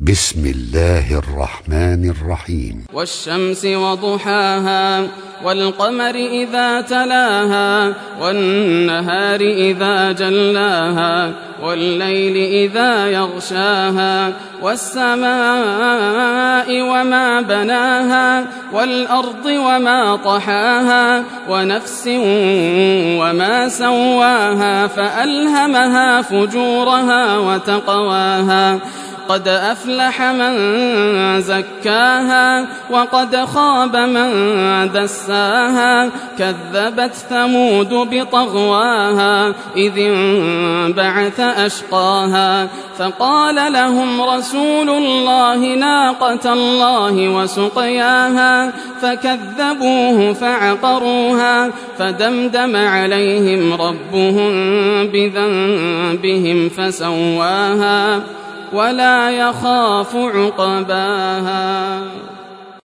بسم الله الرحمن الرحيم. والشمس وضحاها والقمر إذا تلاها والنهار إذا جلاها والليل إذا يغشاها والسماء وما بناها والأرض وما طحاها ونفس وما سواها فألهمها فجورها وتقواها قد أفلح من زكاها وقد خاب من دساها كذبت ثمود بطغواها إذ انبعث أشقاها فقال لهم رسول الله ناقة الله وسقياها فكذبوه فعقروها فدمدم عليهم ربهم بذنبهم فسواها ولا يخاف عقباها.